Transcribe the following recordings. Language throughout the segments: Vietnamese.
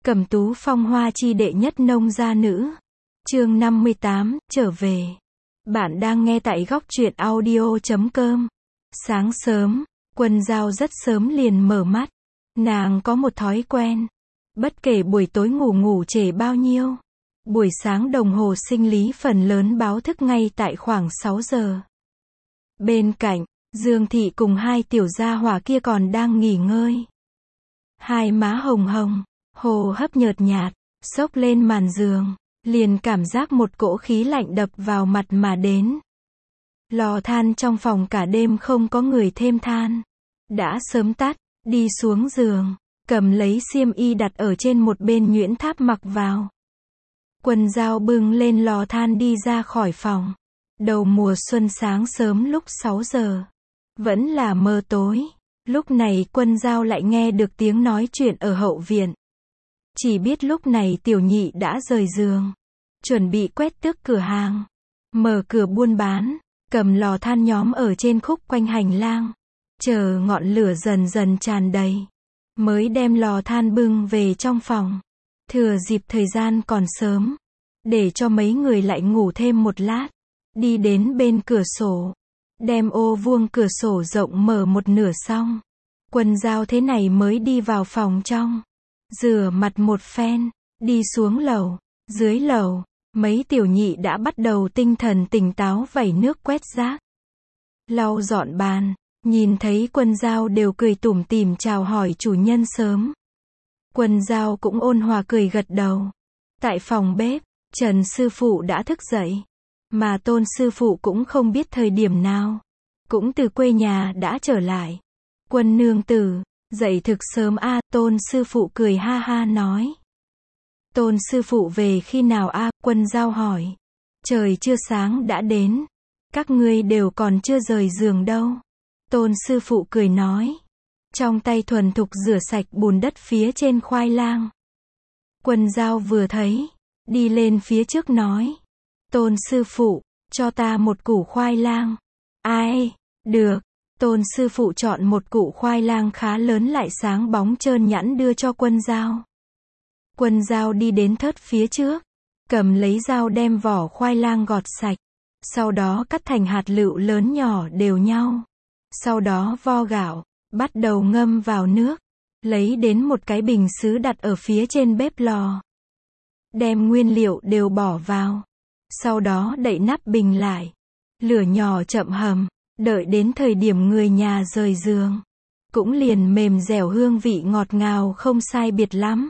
Cẩm Tú phong hoa chi đệ nhất nông gia nữ. Chương 58, trở về. Bạn đang nghe tại góc truyện audio.com. Sáng sớm, Quân Dao rất sớm liền mở mắt. Nàng có một thói quen. Bất kể buổi tối ngủ trễ bao nhiêu, buổi sáng đồng hồ sinh lý phần lớn báo thức ngay tại khoảng 6 giờ. Bên cạnh, Dương Thị cùng hai tiểu gia hỏa kia còn đang nghỉ ngơi. Hai má hồng hồng, hô hấp nhợt nhạt, xốc lên màn giường, liền cảm giác một cỗ khí lạnh đập vào mặt mà đến. Lò than trong phòng cả đêm không có người thêm than. Đã sớm tắt, đi xuống giường, cầm lấy xiêm y đặt ở trên một bên nhuyễn tháp mặc vào. Quân Dao bưng lên lò than đi ra khỏi phòng. Đầu mùa xuân sáng sớm lúc 6 giờ. Vẫn là mờ tối. Lúc này Quân Dao lại nghe được tiếng nói chuyện ở hậu viện. Chỉ biết lúc này tiểu nhị đã rời giường, chuẩn bị quét tước cửa hàng, mở cửa buôn bán, cầm lò than nhóm ở trên khúc quanh hành lang, chờ ngọn lửa dần dần tràn đầy, mới đem lò than bưng về trong phòng. Thừa dịp thời gian còn sớm, để cho mấy người lại ngủ thêm một lát, đi đến bên cửa sổ, đem ô vuông cửa sổ rộng mở một nửa xong. Quân Dao thế này mới đi vào phòng trong, rửa mặt một phen, đi xuống lầu. Dưới lầu, mấy tiểu nhị đã bắt đầu tinh thần tỉnh táo vẩy nước quét rác, lau dọn bàn. Nhìn thấy Quân Dao đều cười tủm tỉm chào hỏi chủ nhân sớm. Quân Dao cũng ôn hòa cười gật đầu. Tại phòng bếp, Trần sư phụ đã thức dậy, mà Tôn sư phụ cũng không biết thời điểm nào, cũng từ quê nhà đã trở lại. Quân nương tử, dậy thực sớm a. Tôn sư phụ cười ha ha nói. Tôn sư phụ về khi nào a? Quân Dao hỏi. Trời chưa sáng đã đến, các ngươi đều còn chưa rời giường đâu. Tôn sư phụ cười nói, trong tay thuần thục rửa sạch bùn đất phía trên khoai lang. Quân Dao vừa thấy, đi lên phía trước nói, Tôn sư phụ, cho ta một củ khoai lang. Ai? Được. Tôn sư phụ chọn một củ khoai lang khá lớn lại sáng bóng trơn nhẵn đưa cho Quân Dao. Quân Dao đi đến thớt phía trước, cầm lấy dao đem vỏ khoai lang gọt sạch, sau đó cắt thành hạt lựu lớn nhỏ đều nhau. Sau đó vo gạo, bắt đầu ngâm vào nước, lấy đến một cái bình sứ đặt ở phía trên bếp lò. Đem nguyên liệu đều bỏ vào, sau đó đậy nắp bình lại, lửa nhỏ chậm hầm, đợi đến thời điểm người nhà rời giường, cũng liền mềm dẻo hương vị ngọt ngào không sai biệt lắm.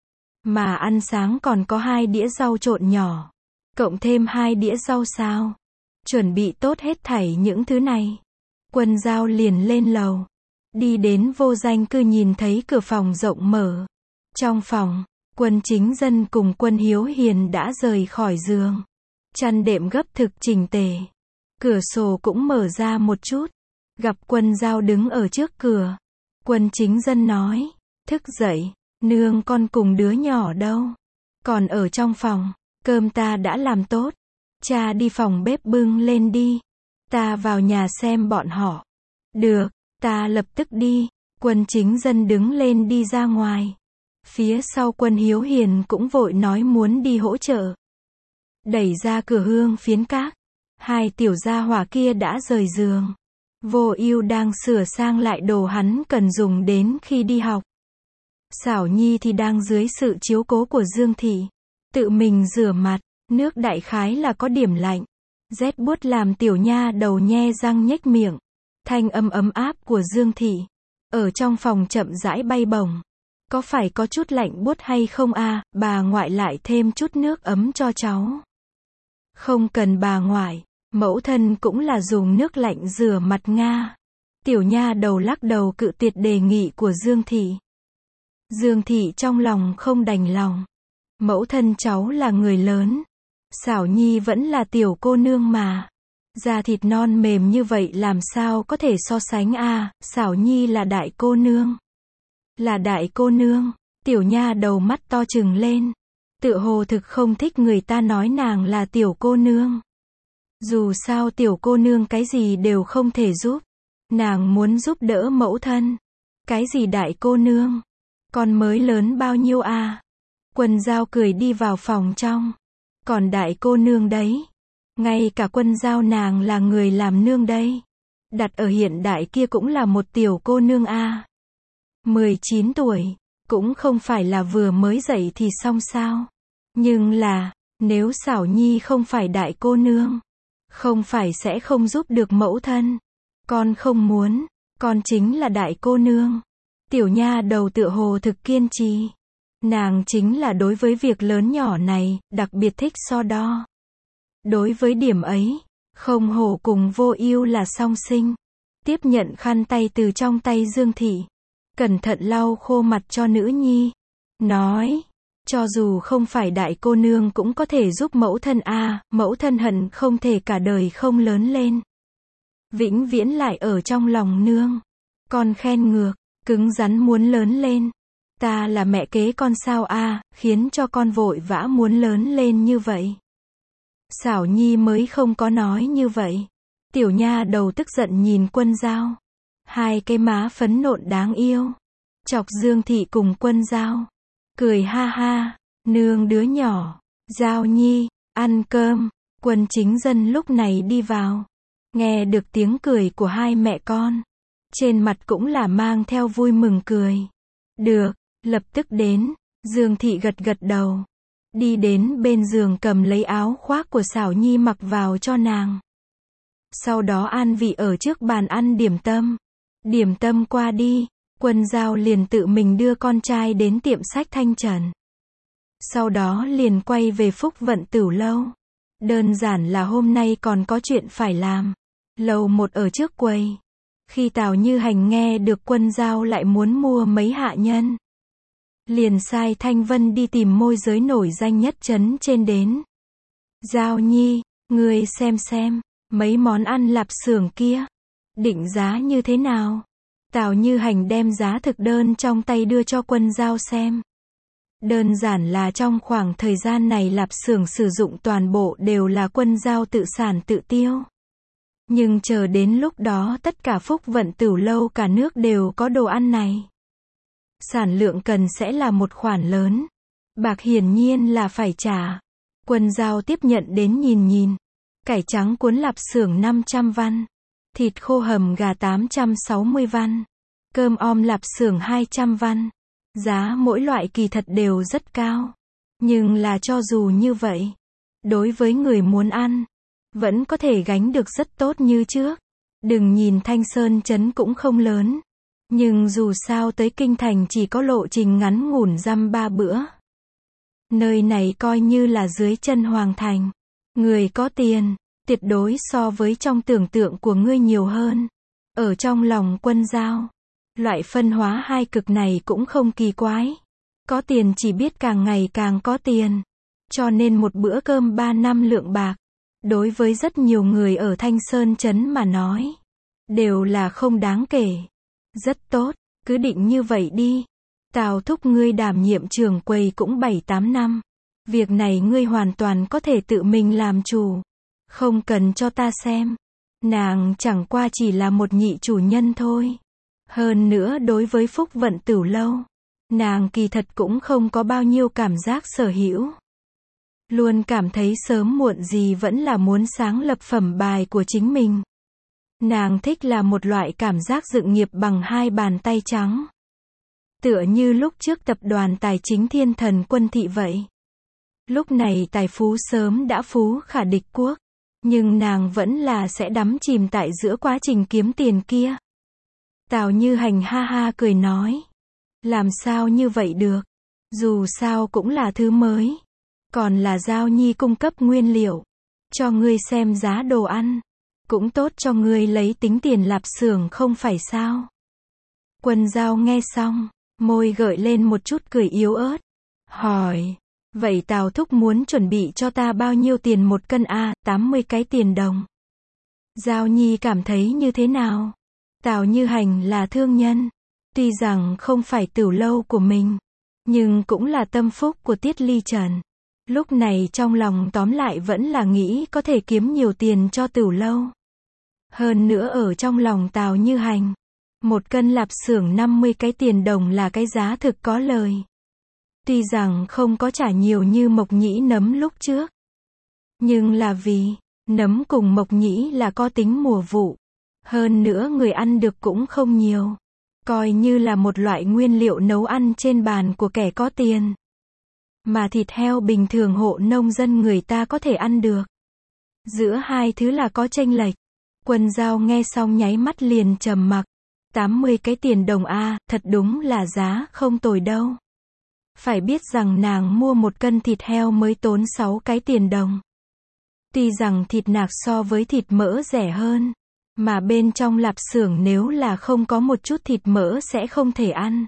Mà ăn sáng còn có 2 đĩa rau trộn nhỏ, cộng thêm 2 đĩa rau xào. Chuẩn bị tốt hết thảy những thứ này, Quân Dao liền lên lầu, đi đến vô danh cư nhìn thấy cửa phòng rộng mở. Trong phòng, Quân Chính Dân cùng Quân Hiếu Hiền đã rời khỏi giường, chăn đệm gấp thực chỉnh tề. Cửa sổ cũng mở ra một chút, gặp Quân Dao đứng ở trước cửa. Quân Chính Dân nói, thức dậy, nương con cùng đứa nhỏ đâu? Còn ở trong phòng, cơm ta đã làm tốt, cha đi phòng bếp bưng lên đi, ta vào nhà xem bọn họ. Được, ta lập tức đi. Quân Chính Dân đứng lên đi ra ngoài. Phía sau Quân Hiếu Hiền cũng vội nói muốn đi hỗ trợ. Đẩy ra cửa hương phiến các, hai tiểu gia hỏa kia đã rời giường. Vô Ưu đang sửa sang lại đồ hắn cần dùng đến khi đi học. Xảo Nhi thì đang dưới sự chiếu cố của Dương Thị, tự mình rửa mặt, nước đại khái là có điểm lạnh. Rét buốt làm tiểu nha đầu nhe răng nhếch miệng. Thanh âm ấm áp của Dương Thị ở trong phòng chậm rãi bay bổng. Có phải có chút lạnh buốt hay không a? Bà ngoại lại thêm chút nước ấm cho cháu. Không cần bà ngoại, mẫu thân cũng là dùng nước lạnh rửa mặt nga. Tiểu nha đầu lắc đầu cự tuyệt đề nghị của Dương Thị. Dương Thị trong lòng không đành lòng. Mẫu thân cháu là người lớn, Xảo Nhi vẫn là tiểu cô nương mà. Da thịt non mềm như vậy làm sao có thể so sánh a? Xảo Nhi là đại cô nương. Là đại cô nương. Tiểu nha đầu mắt to trừng lên. Tựa hồ thực không thích người ta nói nàng là tiểu cô nương. Dù sao tiểu cô nương cái gì đều không thể giúp. Nàng muốn giúp đỡ mẫu thân. Cái gì đại cô nương? Con mới lớn bao nhiêu a? Quân Dao cười đi vào phòng trong. Còn đại cô nương đấy. Ngay cả Quân Dao nàng là người làm nương đây. Đặt ở hiện đại kia cũng là một tiểu cô nương a. 19 tuổi. Cũng không phải là vừa mới dậy thì xong sao. Nhưng là, nếu Xảo Nhi không phải đại cô nương, không phải sẽ không giúp được mẫu thân. Con không muốn, con chính là đại cô nương. Tiểu nha đầu tựa hồ thực kiên trì. Nàng chính là đối với việc lớn nhỏ này, đặc biệt thích so đo. Đối với điểm ấy, không hổ cùng Vô Ưu là song sinh. Tiếp nhận khăn tay từ trong tay Dương Thị. Cẩn thận lau khô mặt cho nữ nhi. Nói, cho dù không phải đại cô nương cũng có thể giúp mẫu thân a, mẫu thân hận không thể cả đời không lớn lên. Vĩnh viễn lại ở trong lòng nương. Con khen ngược, cứng rắn muốn lớn lên. Ta là mẹ kế con sao a, khiến cho con vội vã muốn lớn lên như vậy. Xảo Nhi mới không có nói như vậy. Tiểu nha đầu tức giận nhìn Quân Dao. Hai cái má phấn nộn đáng yêu. Chọc Dương Thị cùng Quân Dao. Cười ha ha, nương đứa nhỏ. Dao Nhi, ăn cơm. Quân Chính Dân lúc này đi vào. Nghe được tiếng cười của hai mẹ con. Trên mặt cũng là mang theo vui mừng cười. Được, lập tức đến. Dương Thị gật gật đầu. Đi đến bên giường cầm lấy áo khoác của Xảo Nhi mặc vào cho nàng. Sau đó an vị ở trước bàn ăn điểm tâm. Điểm tâm qua đi, Quân Dao liền tự mình đưa con trai đến tiệm sách Thanh Trần. Sau đó liền quay về Phúc Vận Tửu Lâu. Đơn giản là hôm nay còn có chuyện phải làm. Lầu 1 ở trước quầy. Khi Tào Như Hành nghe được Quân Dao lại muốn mua mấy hạ nhân, liền sai Thanh Vân đi tìm môi giới nổi danh nhất trấn trên đến. Dao Nhi, ngươi xem, mấy món ăn lạp xưởng kia, định giá như thế nào? Tào Như Hành đem giá thực đơn trong tay đưa cho Quân Dao xem. Đơn giản là trong khoảng thời gian này lạp xưởng sử dụng toàn bộ đều là Quân Dao tự sản tự tiêu. Nhưng chờ đến lúc đó tất cả Phúc Vận Tửu Lâu cả nước đều có đồ ăn này. Sản lượng cần sẽ là một khoản lớn. Bạc hiển nhiên là phải trả. Quân Dao tiếp nhận đến nhìn. Cải trắng cuốn lạp xưởng 500 văn. Thịt khô hầm gà 860 văn. Cơm om lạp xưởng 200 văn. Giá mỗi loại kỳ thật đều rất cao. Nhưng là cho dù như vậy, đối với người muốn ăn, vẫn có thể gánh được rất tốt như trước. Đừng nhìn Thanh Sơn trấn cũng không lớn. Nhưng dù sao tới kinh thành chỉ có lộ trình ngắn ngủn dăm 3 bữa. Nơi này coi như là dưới chân hoàng thành. Người có tiền, tuyệt đối so với trong tưởng tượng của ngươi nhiều hơn. Ở trong lòng Quân Dao, loại phân hóa hai cực này cũng không kỳ quái. Có tiền chỉ biết càng ngày càng có tiền. Cho nên một bữa cơm 3 năm lượng bạc, đối với rất nhiều người ở Thanh Sơn trấn mà nói, đều là không đáng kể. Rất tốt, cứ định như vậy đi. Tào thúc ngươi đảm nhiệm trưởng quầy cũng 7-8 năm. Việc này ngươi hoàn toàn có thể tự mình làm chủ. Không cần cho ta xem. Nàng chẳng qua chỉ là một nhị chủ nhân thôi. Hơn nữa đối với Phúc Vận Tửu Lâu, nàng kỳ thật cũng không có bao nhiêu cảm giác sở hữu. Luôn cảm thấy sớm muộn gì vẫn là muốn sáng lập phẩm bài của chính mình. Nàng thích là một loại cảm giác dựng nghiệp bằng hai bàn tay trắng. Tựa như lúc trước tập đoàn tài chính Thiên Thần Quân Thị vậy. Lúc này tài phú sớm đã phú khả địch quốc. Nhưng nàng vẫn là sẽ đắm chìm tại giữa quá trình kiếm tiền kia. Tào Như Hành ha ha cười nói. Làm sao như vậy được? Dù sao cũng là thứ mới. Còn là Dao Nhi cung cấp nguyên liệu. Cho ngươi xem giá đồ ăn. Cũng tốt cho ngươi lấy tính tiền lạp xưởng không phải sao? Quân Dao nghe xong, môi gợi lên một chút cười yếu ớt. Hỏi, vậy Tào thúc muốn chuẩn bị cho ta bao nhiêu tiền một cân a? 80 cái tiền đồng. Dao Nhi cảm thấy như thế nào? Tào Như Hành là thương nhân. Tuy rằng không phải tửu lâu của mình, nhưng cũng là tâm phúc của Tiết Ly Trần. Lúc này trong lòng tóm lại vẫn là nghĩ có thể kiếm nhiều tiền cho tửu lâu. Hơn nữa ở trong lòng Tào Như Hành, một cân lạp xưởng 50 cái tiền đồng là cái giá thực có lời. Tuy rằng không có trả nhiều như mộc nhĩ nấm lúc trước, nhưng là vì nấm cùng mộc nhĩ là có tính mùa vụ. Hơn nữa người ăn được cũng không nhiều. Coi như là một loại nguyên liệu nấu ăn trên bàn của kẻ có tiền. Mà thịt heo bình thường hộ nông dân người ta có thể ăn được. Giữa hai thứ là có chênh lệch. Quân Dao nghe xong nháy mắt liền trầm mặc. 80 cái tiền đồng a, thật đúng là giá không tồi đâu. Phải biết rằng nàng mua một cân thịt heo mới tốn 6 cái tiền đồng. Tuy rằng thịt nạc so với thịt mỡ rẻ hơn, mà bên trong lạp xưởng nếu là không có một chút thịt mỡ sẽ không thể ăn.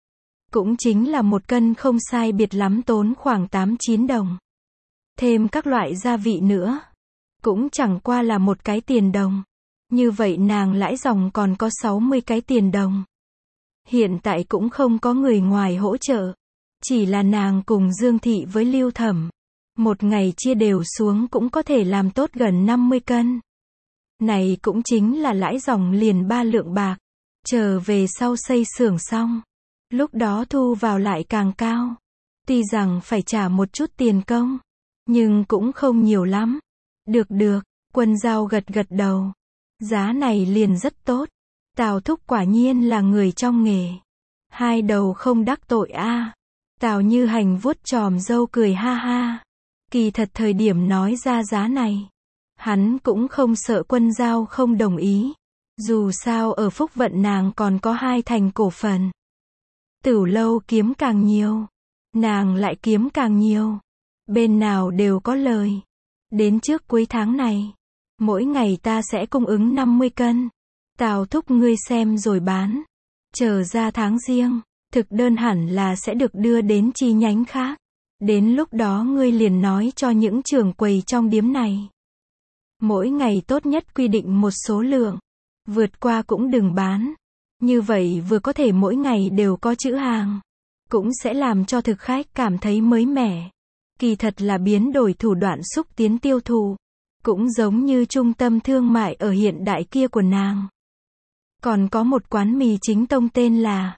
Cũng chính là một cân không sai biệt lắm tốn khoảng 8-9 đồng. Thêm các loại gia vị nữa, cũng chẳng qua là một cái tiền đồng. Như vậy nàng lãi dòng còn có 60 cái tiền đồng. Hiện tại cũng không có người ngoài hỗ trợ. Chỉ là nàng cùng Dương Thị với Lưu Thẩm. Một ngày chia đều xuống cũng có thể làm tốt gần 50 cân. Này cũng chính là lãi dòng liền 3 lượng bạc. Trở về sau xây xưởng xong. Lúc đó thu vào lại càng cao. Tuy rằng phải trả một chút tiền công. Nhưng cũng không nhiều lắm. Được, Quân Dao gật đầu. Giá này liền rất tốt. Tào thúc quả nhiên là người trong nghề. Hai đầu không đắc tội a. Tào Như Hành vuốt chòm râu cười ha ha. Kỳ thật thời điểm nói ra giá này, hắn cũng không sợ Quân Dao không đồng ý. Dù sao ở Phúc Vận nàng còn có 2 thành cổ phần. Tửu lâu kiếm càng nhiều, nàng lại kiếm càng nhiều. Bên nào đều có lời. Đến trước cuối tháng này, mỗi ngày ta sẽ cung ứng 50 cân. Tào thúc ngươi xem rồi bán. Chờ ra tháng riêng, thực đơn hẳn là sẽ được đưa đến chi nhánh khác. Đến lúc đó ngươi liền nói cho những trưởng quầy trong điếm này. Mỗi ngày tốt nhất quy định một số lượng. Vượt qua cũng đừng bán. Như vậy vừa có thể mỗi ngày đều có chữ hàng. Cũng sẽ làm cho thực khách cảm thấy mới mẻ. Kỳ thật là biến đổi thủ đoạn xúc tiến tiêu thụ. Cũng giống như trung tâm thương mại ở hiện đại kia của nàng. Còn có một quán mì chính tông tên là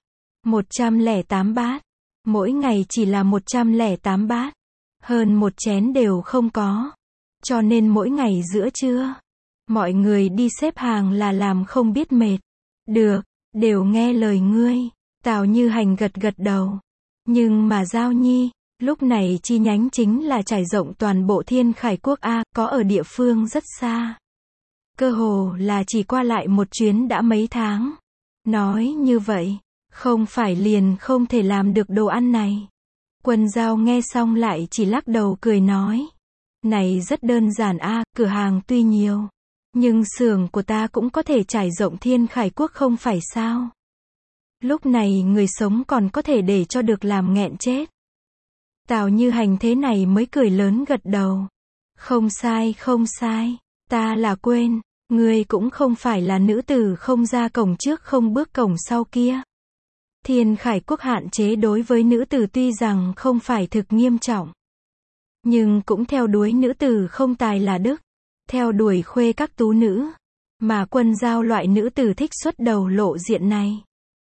108 bát. Mỗi ngày chỉ là 108 bát. Hơn một chén đều không có. Cho nên mỗi ngày giữa trưa, mọi người đi xếp hàng là làm không biết mệt. Được, đều nghe lời ngươi. Tào Như Hành gật đầu. Nhưng mà Giao Nhi, lúc này chi nhánh chính là trải rộng toàn bộ Thiên Khải Quốc A, có ở địa phương rất xa. Cơ hồ là chỉ qua lại một chuyến đã mấy tháng. Nói như vậy, không phải liền không thể làm được đồ ăn này. Quân Dao nghe xong lại chỉ lắc đầu cười nói. Này rất đơn giản a, cửa hàng tuy nhiều. Nhưng xưởng của ta cũng có thể trải rộng Thiên Khải Quốc không phải sao. Lúc này người sống còn có thể để cho được làm nghẹn chết. Tào Như Hành thế này mới cười lớn gật đầu. Không sai. Ta là quên. Ngươi cũng không phải là nữ tử không ra cổng trước không bước cổng sau kia. Thiên Khải Quốc hạn chế đối với nữ tử tuy rằng không phải thực nghiêm trọng. Nhưng cũng theo đuổi nữ tử không tài là đức. Theo đuổi khuê các tú nữ. Mà Quân Dao loại nữ tử thích xuất đầu lộ diện này.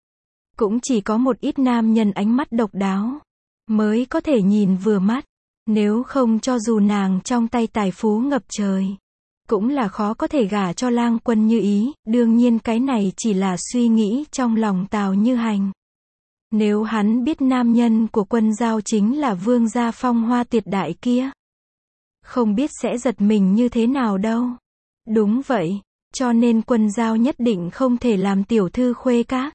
Cũng chỉ có một ít nam nhân ánh mắt độc đáo. Mới có thể nhìn vừa mắt. Nếu không cho dù nàng trong tay tài phú ngập trời. Cũng là khó có thể gả cho lang quân như ý. Đương nhiên cái này chỉ là suy nghĩ trong lòng Tào Như Hành. Nếu hắn biết nam nhân của Quân Dao chính là vương gia phong hoa tuyệt đại kia. Không biết sẽ giật mình như thế nào đâu. Đúng vậy. Cho nên Quân Dao nhất định không thể làm tiểu thư khuê các.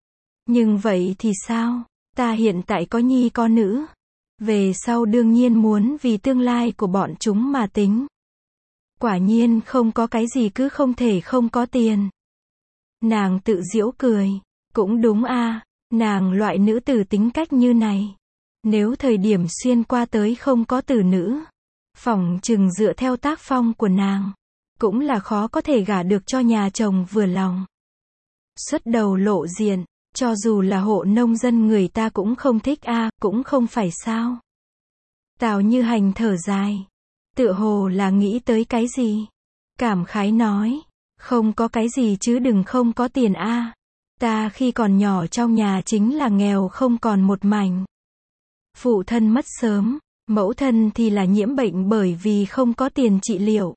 Nhưng vậy thì sao? Ta hiện tại có nhi có nữ. Về sau đương nhiên muốn vì tương lai của bọn chúng mà tính. Quả nhiên không có cái gì cứ không thể không có tiền. Nàng tự giễu cười. Cũng đúng a, nàng loại nữ tử tính cách như này. Nếu thời điểm xuyên qua tới không có tử nữ. Phỏng chừng dựa theo tác phong của nàng. Cũng là khó có thể gả được cho nhà chồng vừa lòng. Xuất đầu lộ diện. Cho dù là hộ nông dân người ta cũng không thích a, cũng không phải sao. Tào Như Hành thở dài. Tựa hồ là nghĩ tới cái gì. Cảm khái nói. Không có cái gì chứ đừng không có tiền a. Ta khi còn nhỏ trong nhà chính là nghèo không còn một mảnh. Phụ thân mất sớm, mẫu thân thì là nhiễm bệnh bởi vì không có tiền trị liệu.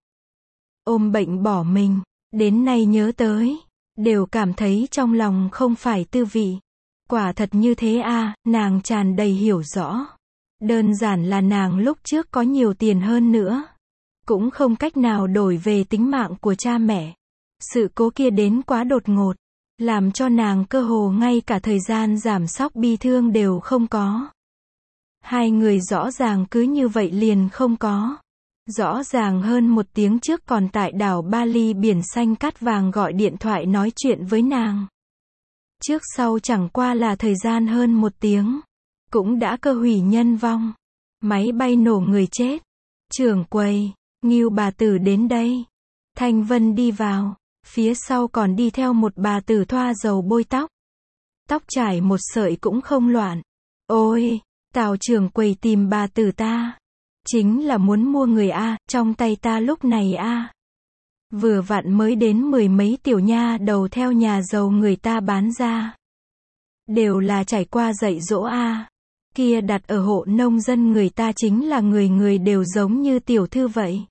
Ôm bệnh bỏ mình, đến nay nhớ tới, đều cảm thấy trong lòng không phải tư vị. Quả thật như thế à, nàng tràn đầy hiểu rõ. Đơn giản là nàng lúc trước có nhiều tiền hơn nữa, cũng không cách nào đổi về tính mạng của cha mẹ. Sự cố kia đến quá đột ngột, làm cho nàng cơ hồ ngay cả thời gian giảm sóc bi thương đều không có. Hai người rõ ràng cứ như vậy liền không có. Rõ ràng hơn 1 tiếng trước còn tại đảo Bali biển xanh cát vàng gọi điện thoại nói chuyện với nàng. Trước sau chẳng qua là thời gian hơn 1 tiếng, cũng đã cơ hủy nhân vong. Máy bay nổ người chết. Trưởng quầy, Ngưu bà tử đến đây. Thanh Vân đi vào, phía sau còn đi theo một bà tử thoa dầu bôi tóc. Tóc trải một sợi cũng không loạn. Ôi, Tào trưởng quầy tìm bà tử ta. Chính là muốn mua người A, trong tay ta lúc này A. Vừa vặn mới đến 10 mấy tiểu nha đầu theo nhà giàu người ta bán ra. Đều là trải qua dạy dỗ A. Kia đặt ở hộ nông dân người ta chính là người người đều giống như tiểu thư vậy.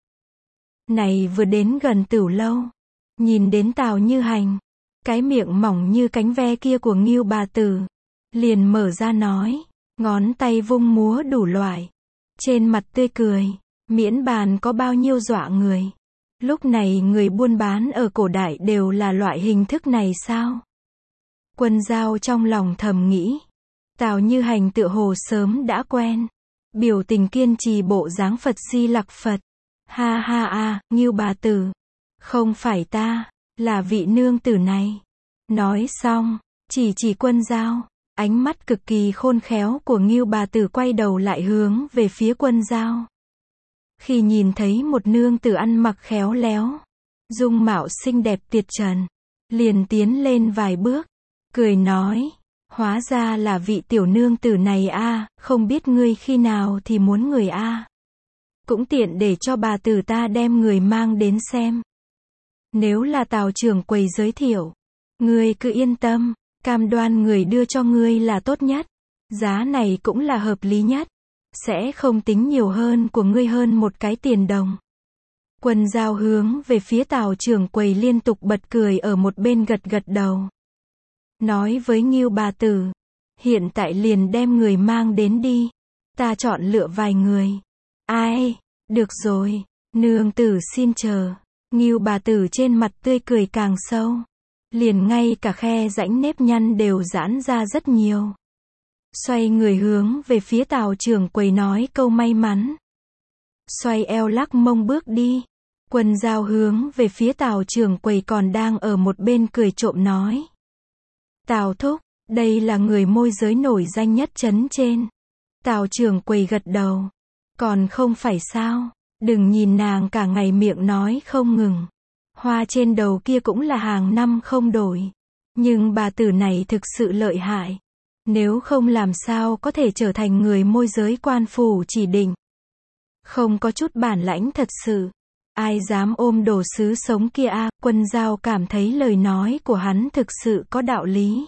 Này vừa đến gần Tửu lâu, nhìn đến Tào Như Hành, cái miệng mỏng như cánh ve kia của Ngưu bà tử, liền mở ra nói, ngón tay vung múa đủ loại, trên mặt tươi cười, miễn bàn có bao nhiêu dọa người. Lúc này người buôn bán ở cổ đại đều là loại hình thức này sao? Quân Giao trong lòng thầm nghĩ, Tào Như Hành tựa hồ sớm đã quen, biểu tình kiên trì bộ dáng Phật Di Lặc Phật. Ha ha a, Ngưu bà tử, không phải ta, là vị nương tử này. Nói xong, chỉ Quân Giao, ánh mắt cực kỳ khôn khéo của Ngưu bà tử quay đầu lại hướng về phía Quân Giao. Khi nhìn thấy một nương tử ăn mặc khéo léo, dung mạo xinh đẹp tuyệt trần, liền tiến lên vài bước, cười nói, hóa ra là vị tiểu nương tử này a, không biết ngươi khi nào thì muốn người a. Cũng tiện để cho bà tử ta đem người mang đến xem. Nếu là Tào trưởng quầy giới thiệu, ngươi cứ yên tâm, cam đoan người đưa cho ngươi là tốt nhất, giá này cũng là hợp lý nhất, sẽ không tính nhiều hơn của ngươi hơn một cái tiền đồng. Quân Giao hướng về phía Tào trưởng quầy liên tục bật cười ở một bên gật gật đầu. Nói với Ngưu bà tử, hiện tại liền đem người mang đến đi, ta chọn lựa vài người. Ai, được rồi, nương tử xin chờ. Ngưu bà tử trên mặt tươi cười càng sâu, liền ngay cả khe rãnh nếp nhăn đều giãn ra rất nhiều. Xoay người hướng về phía Tào trưởng quầy nói câu may mắn. Xoay eo lắc mông bước đi. Quân Giao hướng về phía Tào trưởng quầy còn đang ở một bên cười trộm nói. Tào thúc, đây là người môi giới nổi danh nhất trấn trên. Tào trưởng quầy gật đầu. Còn không phải sao, đừng nhìn nàng cả ngày miệng nói không ngừng. Hoa trên đầu kia cũng là hàng năm không đổi. Nhưng bà tử này thực sự lợi hại. Nếu không làm sao có thể trở thành người môi giới quan phủ chỉ định. Không có chút bản lãnh thật sự. Ai dám ôm đồ sứ sống kia a. Quân Giao cảm thấy lời nói của hắn thực sự có đạo lý.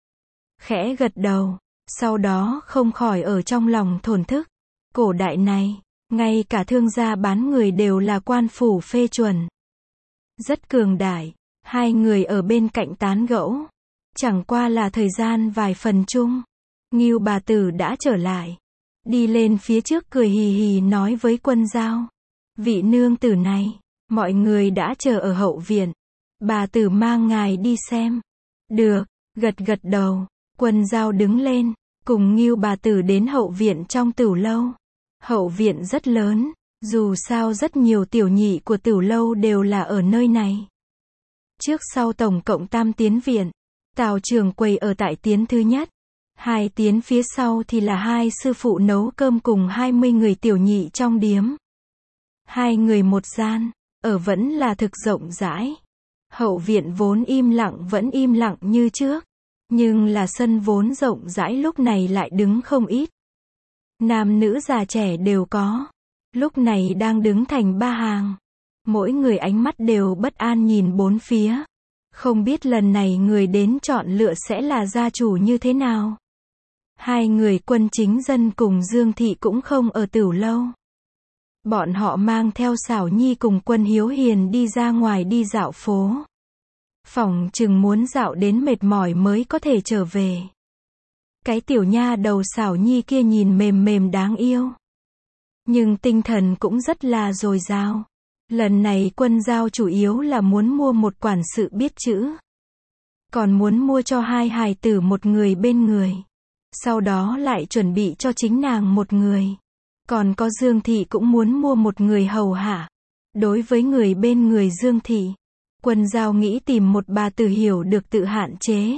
Khẽ gật đầu, sau đó không khỏi ở trong lòng thổn thức. Cổ đại này, ngay cả thương gia bán người đều là quan phủ phê chuẩn. Rất cường đại, hai người ở bên cạnh tán gẫu. Chẳng qua là thời gian vài phần chung. Ngưu bà tử đã trở lại. Đi lên phía trước cười hì hì nói với Quân Giao. Vị nương tử này, mọi người đã chờ ở hậu viện. Bà tử mang ngài đi xem. Được, gật gật đầu. Quân Giao đứng lên, cùng Ngưu bà tử đến hậu viện trong Tửu lâu. Hậu viện rất lớn, dù sao rất nhiều tiểu nhị của Tửu lâu đều là ở nơi này. Trước sau tổng cộng 8 tiến viện. Tào trưởng quầy ở tại tiến thứ nhất. 2 tiến phía sau thì là 2 sư phụ nấu cơm cùng 20 người tiểu nhị trong điếm. 2 người một gian, ở vẫn là thực rộng rãi. Hậu viện vốn im lặng vẫn im lặng như trước. Nhưng là sân vốn rộng rãi lúc này lại đứng không ít. Nam nữ già trẻ đều có. Lúc này đang đứng thành 3 hàng. Mỗi người ánh mắt đều bất an nhìn bốn phía. Không biết lần này người đến chọn lựa sẽ là gia chủ như thế nào. Hai người Quân Chính Dân cùng Dương Thị cũng không ở Tửu Lâu. Bọn họ mang theo Xảo Nhi cùng Quân Hiếu Hiền đi ra ngoài đi dạo phố. Phỏng chừng muốn dạo đến mệt mỏi mới có thể trở về. Cái tiểu nha đầu Xảo Nhi kia nhìn mềm mềm đáng yêu. Nhưng tinh thần cũng rất là dồi dào. Lần này Quân Giao chủ yếu là muốn mua một quản sự biết chữ. Còn muốn mua cho hai hài tử một người bên người. Sau đó lại chuẩn bị cho chính nàng một người. Còn có Dương Thị cũng muốn mua một người hầu hạ. Đối với người bên người Dương Thị, Quân Giao nghĩ tìm một bà tử hiểu được tự hạn chế.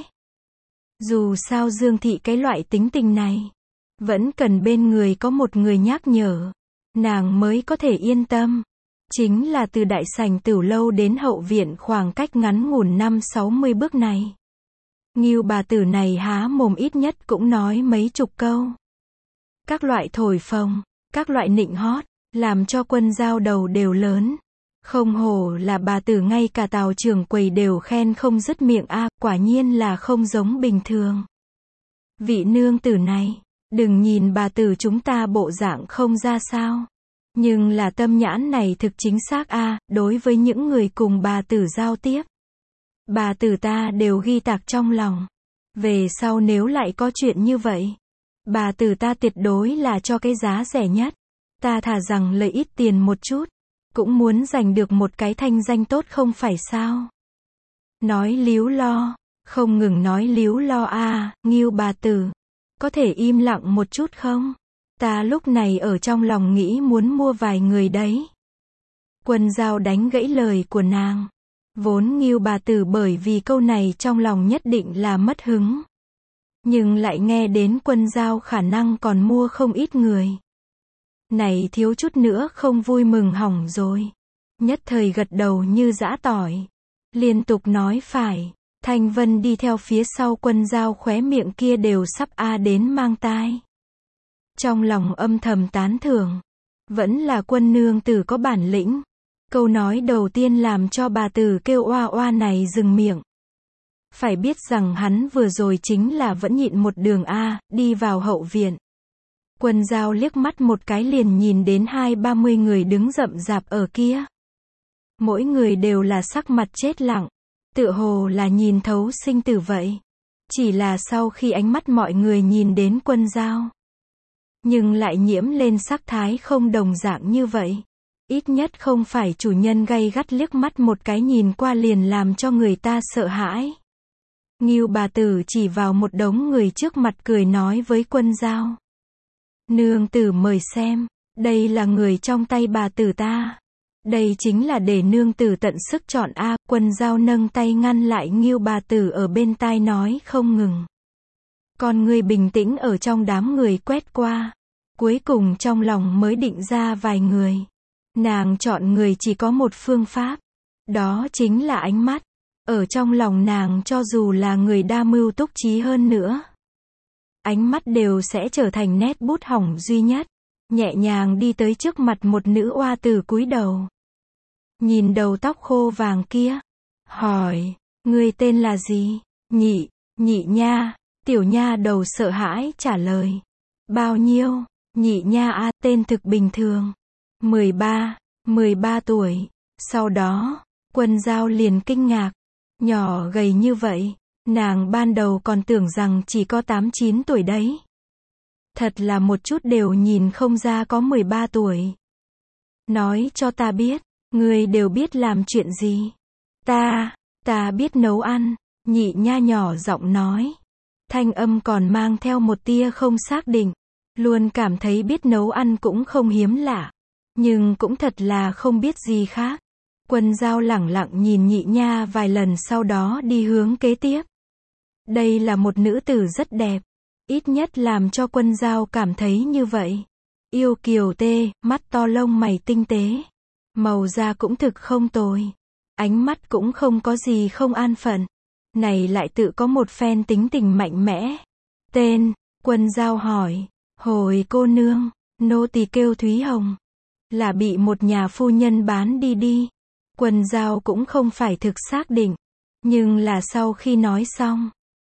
Dù sao Dương Thị cái loại tính tình này, vẫn cần bên người có một người nhắc nhở, nàng mới có thể yên tâm. Chính là từ đại sảnh Tửu Lâu đến hậu viện khoảng cách ngắn ngủn 50-60 bước này. Ngưu bà tử này há mồm ít nhất cũng nói mấy chục câu. Các loại thổi phồng, các loại nịnh hót, làm cho Quân Giao đầu đều lớn. Không hổ là bà tử, ngay cả Tào trưởng quầy đều khen không dứt miệng a, quả nhiên là không giống bình thường. Vị nương tử này, đừng nhìn bà tử chúng ta bộ dạng không ra sao. Nhưng là tâm nhãn này thực chính xác a, đối với những người cùng bà tử giao tiếp. Bà tử ta đều ghi tạc trong lòng. Về sau nếu lại có chuyện như vậy, bà tử ta tuyệt đối là cho cái giá rẻ nhất. Ta thà rằng lấy ít tiền một chút, cũng muốn giành được một cái thanh danh tốt không phải sao. Nói líu lo, không ngừng nói líu lo a, Ngưu bà tử. Có thể im lặng một chút không? Ta lúc này ở trong lòng nghĩ muốn mua vài người đấy. Quân Giao đánh gãy lời của nàng. Vốn Ngưu bà tử bởi vì câu này trong lòng nhất định là mất hứng. Nhưng lại nghe đến Quân Giao khả năng còn mua không ít người. Này thiếu chút nữa không vui mừng hỏng rồi. Nhất thời gật đầu như giã tỏi. Liên tục nói phải. Thanh Vân đi theo phía sau Quân Giao, khóe miệng kia đều sắp đến mang tai. Trong lòng âm thầm tán thưởng. Vẫn là Quân nương tử có bản lĩnh. Câu nói đầu tiên làm cho bà tử kêu oa oa này dừng miệng. Phải biết rằng hắn vừa rồi chính là vẫn nhịn một đường đi vào hậu viện. Quân Giao liếc mắt một cái liền nhìn đến 20-30 người đứng rậm rạp ở kia. Mỗi người đều là sắc mặt chết lặng, tựa hồ là nhìn thấu sinh tử vậy. Chỉ là sau khi ánh mắt mọi người nhìn đến Quân Giao, nhưng lại nhiễm lên sắc thái không đồng dạng như vậy. Ít nhất không phải chủ nhân gay gắt liếc mắt một cái nhìn qua liền làm cho người ta sợ hãi. Ngưu bà tử chỉ vào một đống người trước mặt cười nói với Quân Giao. Nương tử mời xem, đây là người trong tay bà tử ta. Đây chính là để nương tử tận sức chọn a. Quân Giao nâng tay ngăn lại Ngưu bà tử ở bên tai nói không ngừng. Con người bình tĩnh ở trong đám người quét qua. Cuối cùng trong lòng mới định ra vài người. Nàng chọn người chỉ có một phương pháp. Đó chính là ánh mắt. Ở trong lòng nàng cho dù là người đa mưu túc trí hơn nữa, ánh mắt đều sẽ trở thành nét bút hỏng duy nhất. Nhẹ nhàng đi tới trước mặt một nữ oa tử cúi đầu. Nhìn đầu tóc khô vàng kia. Hỏi, ngươi tên là gì? Nhị nha. Tiểu nha đầu sợ hãi trả lời. Bao nhiêu? Nhị nha tên thực bình thường. 13 tuổi. Sau đó, Quân Giao liền kinh ngạc. Nhỏ gầy như vậy, nàng ban đầu còn tưởng rằng chỉ có 8-9 tuổi đấy. Thật là một chút đều nhìn không ra có 13 tuổi. Nói cho ta biết, ngươi đều biết làm chuyện gì? Ta biết nấu ăn, nhị nha nhỏ giọng nói. Thanh âm còn mang theo một tia không xác định. Luôn cảm thấy biết nấu ăn cũng không hiếm lạ. Nhưng cũng thật là không biết gì khác. Quân Giao lẳng lặng nhìn nhị nha vài lần sau đó đi hướng kế tiếp. Đây là một nữ tử rất đẹp. Ít nhất làm cho Quân Giao cảm thấy như vậy. Yêu kiều tê, mắt to lông mày tinh tế. Màu da cũng thực không tồi. Ánh mắt cũng không có gì không an phận. Này lại tự có một phen tính tình mạnh mẽ. Tên, Quân Giao hỏi. Hồi cô nương, nô tỳ kêu Thúy Hồng. Là bị một nhà phu nhân bán đi. Quân Giao cũng không phải thực xác định. Nhưng là sau khi nói xong,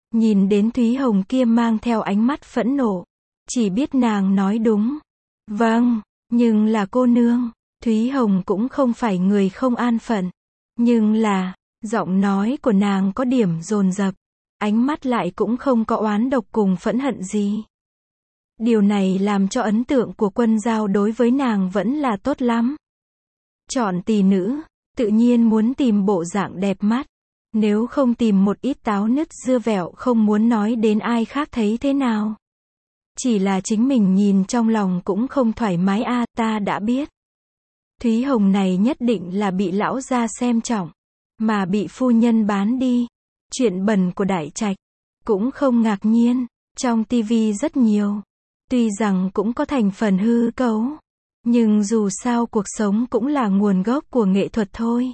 Nhìn đến Thúy Hồng kia mang theo ánh mắt phẫn nộ. Chỉ biết nàng nói đúng. Vâng, nhưng là cô nương. Thúy Hồng cũng không phải người không an phận. Nhưng là, giọng nói của nàng có điểm dồn dập. Ánh mắt lại cũng không có oán độc cùng phẫn hận gì. Điều này làm cho ấn tượng của Quân Dao đối với nàng vẫn là tốt lắm. Chọn tỷ nữ, tự nhiên muốn tìm bộ dạng đẹp mắt. Nếu không tìm một ít táo nứt dưa vẹo không muốn nói đến ai khác thấy thế nào. Chỉ là chính mình nhìn trong lòng cũng không thoải mái a, ta đã biết. Thúy Hồng này nhất định là bị lão gia xem trọng, mà bị phu nhân bán đi. Chuyện bẩn của Đại Trạch, cũng không ngạc nhiên, trong tivi rất nhiều. Tuy rằng cũng có thành phần hư cấu, nhưng dù sao cuộc sống cũng là nguồn gốc của nghệ thuật thôi.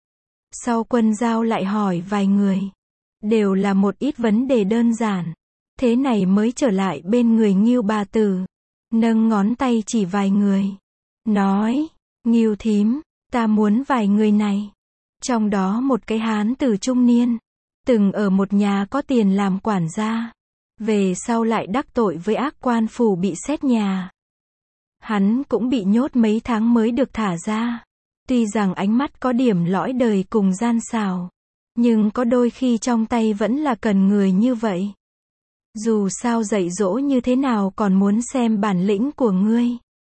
Sau Quân Dao lại hỏi vài người, đều là một ít vấn đề đơn giản. Thế này mới trở lại bên người Ngưu bà tử, nâng ngón tay chỉ vài người, nói, Ngưu thím, ta muốn vài người này. Trong đó một cái hán tử trung niên, từng ở một nhà có tiền làm quản gia, về sau lại đắc tội với ác quan phủ bị xét nhà. Hắn cũng bị nhốt mấy tháng mới được thả ra. Tuy rằng ánh mắt có điểm lõi đời cùng gian xảo, nhưng có đôi khi trong tay vẫn là cần người như vậy. Dù sao dạy dỗ như thế nào còn muốn xem bản lĩnh của ngươi.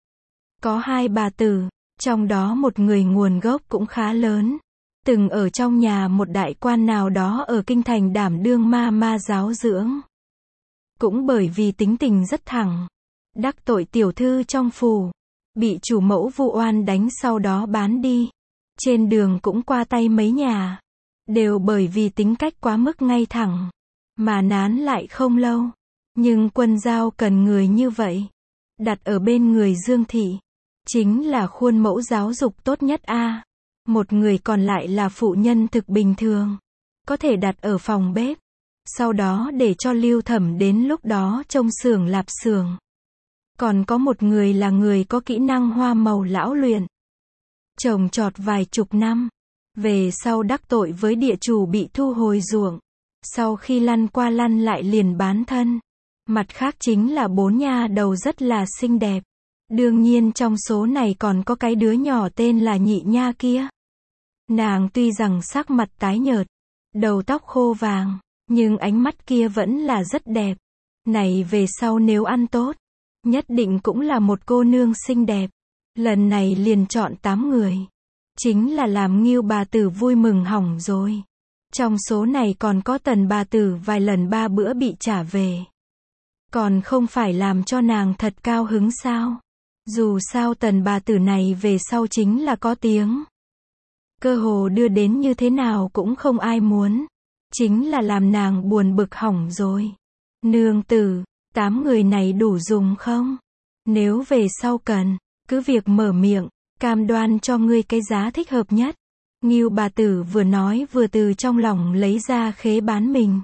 Có hai bà tử, trong đó một người nguồn gốc cũng khá lớn. Từng ở trong nhà một đại quan nào đó ở kinh thành đảm đương ma giáo dưỡng. Cũng bởi vì tính tình rất thẳng, đắc tội tiểu thư trong phủ, bị chủ mẫu vu oan đánh sau đó bán đi. Trên đường cũng qua tay mấy nhà, đều bởi vì tính cách quá mức ngay thẳng, mà nán lại không lâu. Nhưng Quân Dao cần người như vậy, đặt ở bên người Dương Thị, chính là khuôn mẫu giáo dục tốt nhất a. Một người còn lại là phụ nhân thực bình thường, có thể đặt ở phòng bếp, sau đó để cho Lưu Thẩm đến lúc đó trông xưởng lạp xưởng. Còn có một người là người có kỹ năng hoa màu lão luyện, trồng trọt vài chục năm, về sau đắc tội với địa chủ bị thu hồi ruộng, sau khi lăn qua lăn lại liền bán thân. Mặt khác chính là 4 nha đầu rất là xinh đẹp. Đương nhiên trong số này còn có cái đứa nhỏ tên là Nhị Nha kia. Nàng tuy rằng sắc mặt tái nhợt, đầu tóc khô vàng, nhưng ánh mắt kia vẫn là rất đẹp. Này về sau nếu ăn tốt, nhất định cũng là một cô nương xinh đẹp. Lần này liền chọn 8 người. Chính là làm Ngưu bà tử vui mừng hỏng rồi. Trong số này còn có Tần bà tử vài lần 3 bữa bị trả về. Còn không phải làm cho nàng thật cao hứng sao? Dù sao Tần bà tử này về sau chính là có tiếng. Cơ hồ đưa đến như thế nào cũng không ai muốn. Chính là làm nàng buồn bực hỏng rồi. Nương tử, 8 người này đủ dùng không? Nếu về sau cần, cứ việc mở miệng, cam đoan cho ngươi cái giá thích hợp nhất. Ngưu bà tử vừa nói vừa từ trong lòng lấy ra khế bán mình.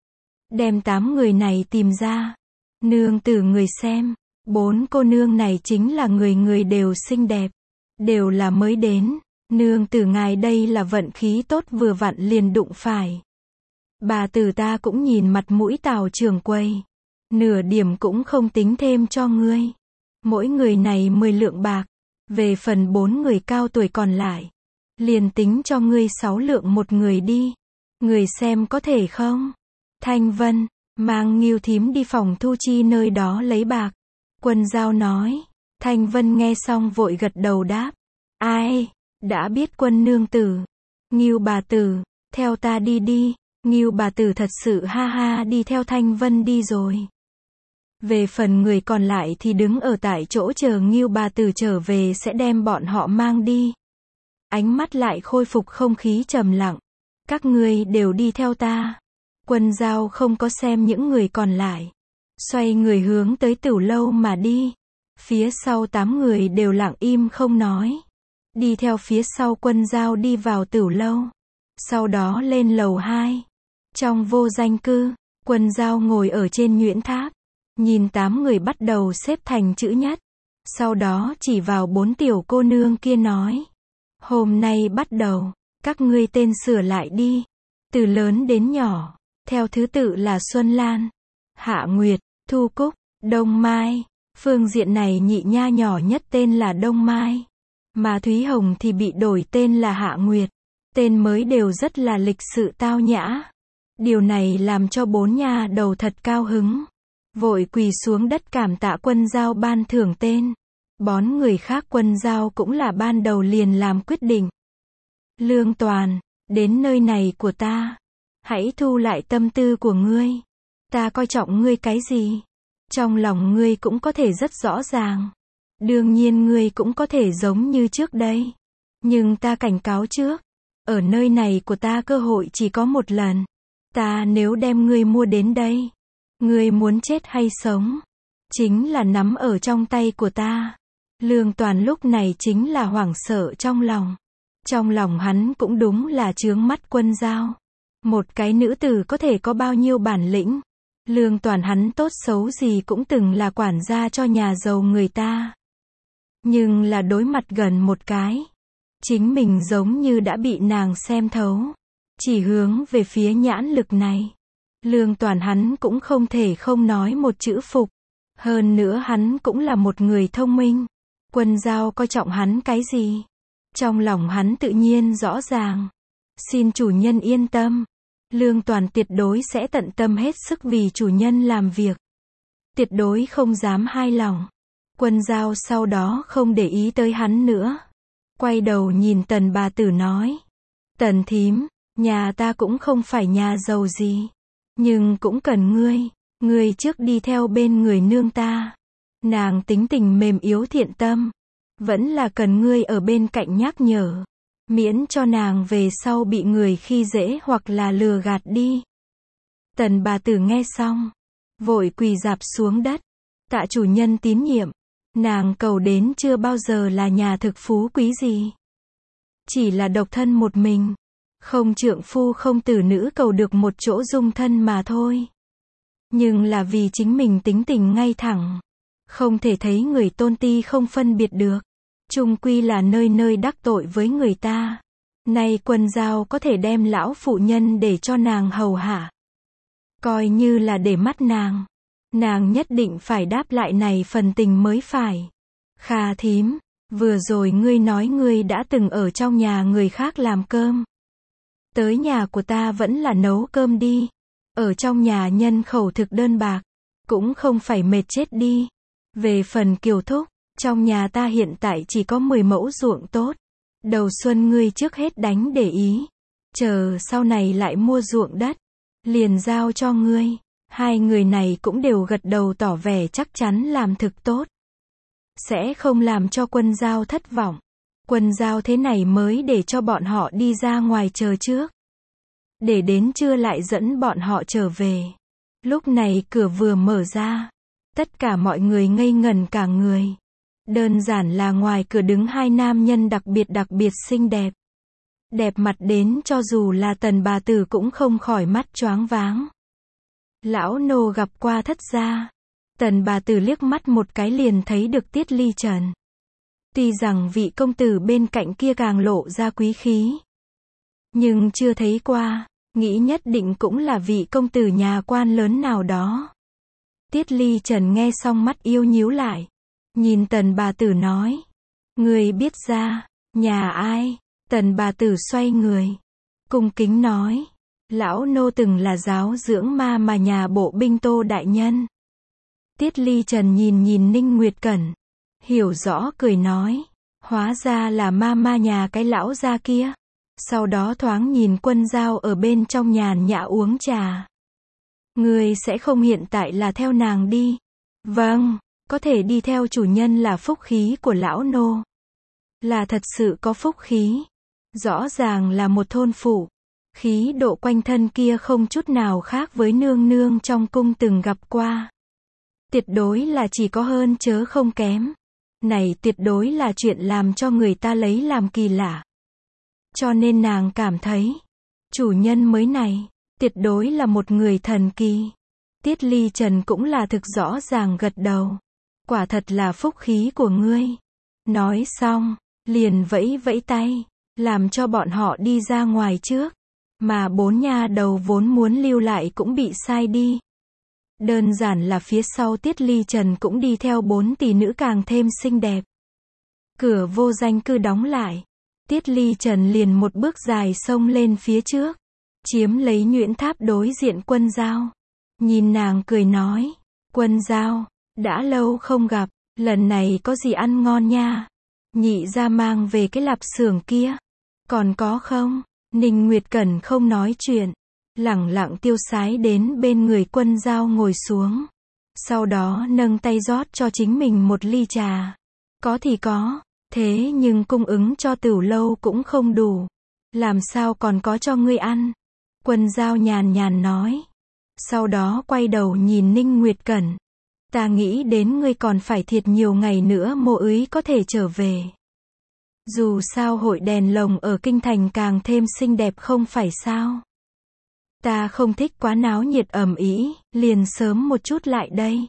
Đem 8 người này tìm ra. Nương tử người xem, 4 cô nương này chính là người người đều xinh đẹp, đều là mới đến. Nương tử ngài đây là vận khí tốt vừa vặn liền đụng phải. Bà tử ta cũng nhìn mặt mũi Tào trưởng quầy, nửa điểm cũng không tính thêm cho ngươi. Mỗi người này 10 lượng bạc, về phần 4 người cao tuổi còn lại, liền tính cho ngươi 6 lượng một người đi. Người xem có thể không? Thanh Vân, mang Ngưu thím đi phòng thu chi nơi đó lấy bạc. Quân Dao nói. Thanh Vân nghe xong vội gật đầu đáp. Ai, đã biết Quân nương tử. Ngưu bà tử, theo ta đi đi. Ngưu bà tử thật sự ha ha đi theo Thanh Vân đi rồi. Về phần người còn lại thì đứng ở tại chỗ chờ Ngưu bà tử trở về sẽ đem bọn họ mang đi. Ánh mắt lại khôi phục không khí trầm lặng. Các ngươi đều đi theo ta. Quân Dao không có xem những người còn lại. Xoay người hướng tới tửu lâu mà đi. Phía sau 8 người đều lặng im không nói. Đi theo phía sau Quân Dao đi vào tửu lâu. Sau đó lên lầu 2. Trong vô danh cư, Quân Dao ngồi ở trên nhuyễn tháp. Nhìn 8 người bắt đầu xếp thành chữ nhất. Sau đó chỉ vào 4 tiểu cô nương kia nói. Hôm nay bắt đầu, các ngươi tên sửa lại đi. Từ lớn đến nhỏ, theo thứ tự là Xuân Lan, Hạ Nguyệt, Thu Cúc, Đông Mai. Phương diện này nhị nha nhỏ nhất tên là Đông Mai, mà Thúy Hồng thì bị đổi tên là Hạ Nguyệt. Tên mới đều rất là lịch sự tao nhã. Điều này làm cho bốn nha đầu thật cao hứng. Vội quỳ xuống đất cảm tạ Quân Dao ban thưởng tên. Bón người khác Quân Dao cũng là ban đầu liền làm quyết định. Lương Toàn, đến nơi này của ta. Hãy thu lại tâm tư của ngươi. Ta coi trọng ngươi cái gì? Trong lòng ngươi cũng có thể rất rõ ràng. Đương nhiên ngươi cũng có thể giống như trước đây. Nhưng ta cảnh cáo trước. Ở nơi này của ta cơ hội chỉ có một lần. Ta nếu đem ngươi mua đến đây. Ngươi muốn chết hay sống? Chính là nắm ở trong tay của ta. Lương Toàn lúc này chính là hoảng sợ trong lòng. Trong lòng hắn cũng đúng là chướng mắt Quân Dao. Một cái nữ tử có thể có bao nhiêu bản lĩnh. Lương Toàn hắn tốt xấu gì cũng từng là quản gia cho nhà giàu người ta. Nhưng là đối mặt gần một cái. Chính mình giống như đã bị nàng xem thấu. Chỉ hướng về phía nhãn lực này. Lương Toàn hắn cũng không thể không nói một chữ phục. Hơn nữa hắn cũng là một người thông minh. Quân Dao coi trọng hắn cái gì? Trong lòng hắn tự nhiên rõ ràng. Xin chủ nhân yên tâm. Lương Toàn tuyệt đối sẽ tận tâm hết sức vì chủ nhân làm việc. Tuyệt đối không dám hai lòng. Quân Dao sau đó không để ý tới hắn nữa. Quay đầu nhìn Tần bà tử nói. Tần thím, nhà ta cũng không phải nhà giàu gì. Nhưng cũng cần ngươi. Ngươi trước đi theo bên người nương ta. Nàng tính tình mềm yếu thiện tâm. Vẫn là cần ngươi ở bên cạnh nhắc nhở. Miễn cho nàng về sau bị người khi dễ hoặc là lừa gạt đi. Tần bà tử nghe xong. Vội quỳ rạp xuống đất. Tạ chủ nhân tín nhiệm. Nàng cầu đến chưa bao giờ là nhà thực phú quý gì. Chỉ là độc thân một mình. Không trượng phu không tử nữ cầu được một chỗ dung thân mà thôi. Nhưng là vì chính mình tính tình ngay thẳng. Không thể thấy người tôn ti không phân biệt được. Chung quy là nơi nơi đắc tội với người ta. Nay Quân Dao có thể đem lão phụ nhân để cho nàng hầu hạ. Coi như là để mắt nàng. Nàng nhất định phải đáp lại này phần tình mới phải. Kha thím, vừa rồi ngươi nói ngươi đã từng ở trong nhà người khác làm cơm. Tới nhà của ta vẫn là nấu cơm đi. Ở trong nhà nhân khẩu thực đơn bạc. Cũng không phải mệt chết đi. Về phần Kiều Thúc, trong nhà ta hiện tại chỉ có 10 mẫu ruộng tốt. Đầu xuân ngươi trước hết đánh để ý. Chờ sau này lại mua ruộng đất. Liền giao cho ngươi. Hai người này cũng đều gật đầu tỏ vẻ chắc chắn làm thực tốt. Sẽ không làm cho Quân Dao thất vọng. Quân Dao thế này mới để cho bọn họ đi ra ngoài chờ trước. Để đến trưa lại dẫn bọn họ trở về. Lúc này cửa vừa mở ra. Tất cả mọi người ngây ngẩn cả người. Đơn giản là ngoài cửa đứng hai nam nhân đặc biệt xinh đẹp. Đẹp mặt đến cho dù là Tần bà tử cũng không khỏi mắt choáng váng. Lão nô gặp qua thất gia. Tần bà tử liếc mắt một cái liền thấy được Tiết Ly Trần. Tuy rằng vị công tử bên cạnh kia càng lộ ra quý khí. Nhưng chưa thấy qua, nghĩ nhất định cũng là vị công tử nhà quan lớn nào đó. Tiết Ly Trần nghe xong mắt yêu nhíu lại. Nhìn Tần bà tử nói. Người biết ra, nhà ai? Tần bà tử xoay người. Cung kính nói. Lão nô từng là giáo dưỡng ma mà nhà bộ binh Tô đại nhân. Tiết Ly Trần nhìn Ninh Nguyệt Cẩn. Hiểu rõ cười nói. Hóa ra là ma nhà cái lão gia kia. Sau đó thoáng nhìn Quân Dao ở bên trong nhàn nhã uống trà. Người sẽ không hiện tại là theo nàng đi. Vâng, có thể đi theo chủ nhân là phúc khí của lão nô. Là thật sự có phúc khí. Rõ ràng là một thôn phụ. Khí độ quanh thân kia không chút nào khác với nương nương trong cung từng gặp qua. Tuyệt đối là chỉ có hơn chớ không kém. Này tuyệt đối là chuyện làm cho người ta lấy làm kỳ lạ. Cho nên nàng cảm thấy, chủ nhân mới này, tuyệt đối là một người thần kỳ. Tiết Ly Trần cũng là thực rõ ràng gật đầu. Quả thật là phúc khí của ngươi. Nói xong, liền vẫy vẫy tay, làm cho bọn họ đi ra ngoài trước. Mà 4 nha đầu vốn muốn lưu lại cũng bị sai đi. Đơn giản là phía sau Tiết Ly Trần cũng đi theo 4 tỷ nữ càng thêm xinh đẹp. Cửa vô danh cư đóng lại. Tiết Ly Trần liền một bước dài xông lên phía trước. Chiếm lấy nhuyễn tháp đối diện Quân Dao. Nhìn nàng cười nói. Quân Dao, đã lâu không gặp, lần này có gì ăn ngon nha. Nhị ra mang về cái lạp xưởng kia. Còn có không? Ninh Nguyệt Cẩn không nói chuyện. Lẳng lặng tiêu sái đến bên người Quân Dao ngồi xuống. Sau đó nâng tay rót cho chính mình một ly trà. Có thì có, thế nhưng cung ứng cho Tửu Lâu cũng không đủ. Làm sao còn có cho ngươi ăn? Quân Dao nhàn nhàn nói. Sau đó quay đầu nhìn Ninh Nguyệt Cẩn. Ta nghĩ đến ngươi còn phải thiệt nhiều ngày nữa Mộ Úy có thể trở về. Dù sao hội đèn lồng ở kinh thành càng thêm xinh đẹp không phải sao? Ta không thích quá náo nhiệt ầm ĩ, liền sớm một chút lại đây.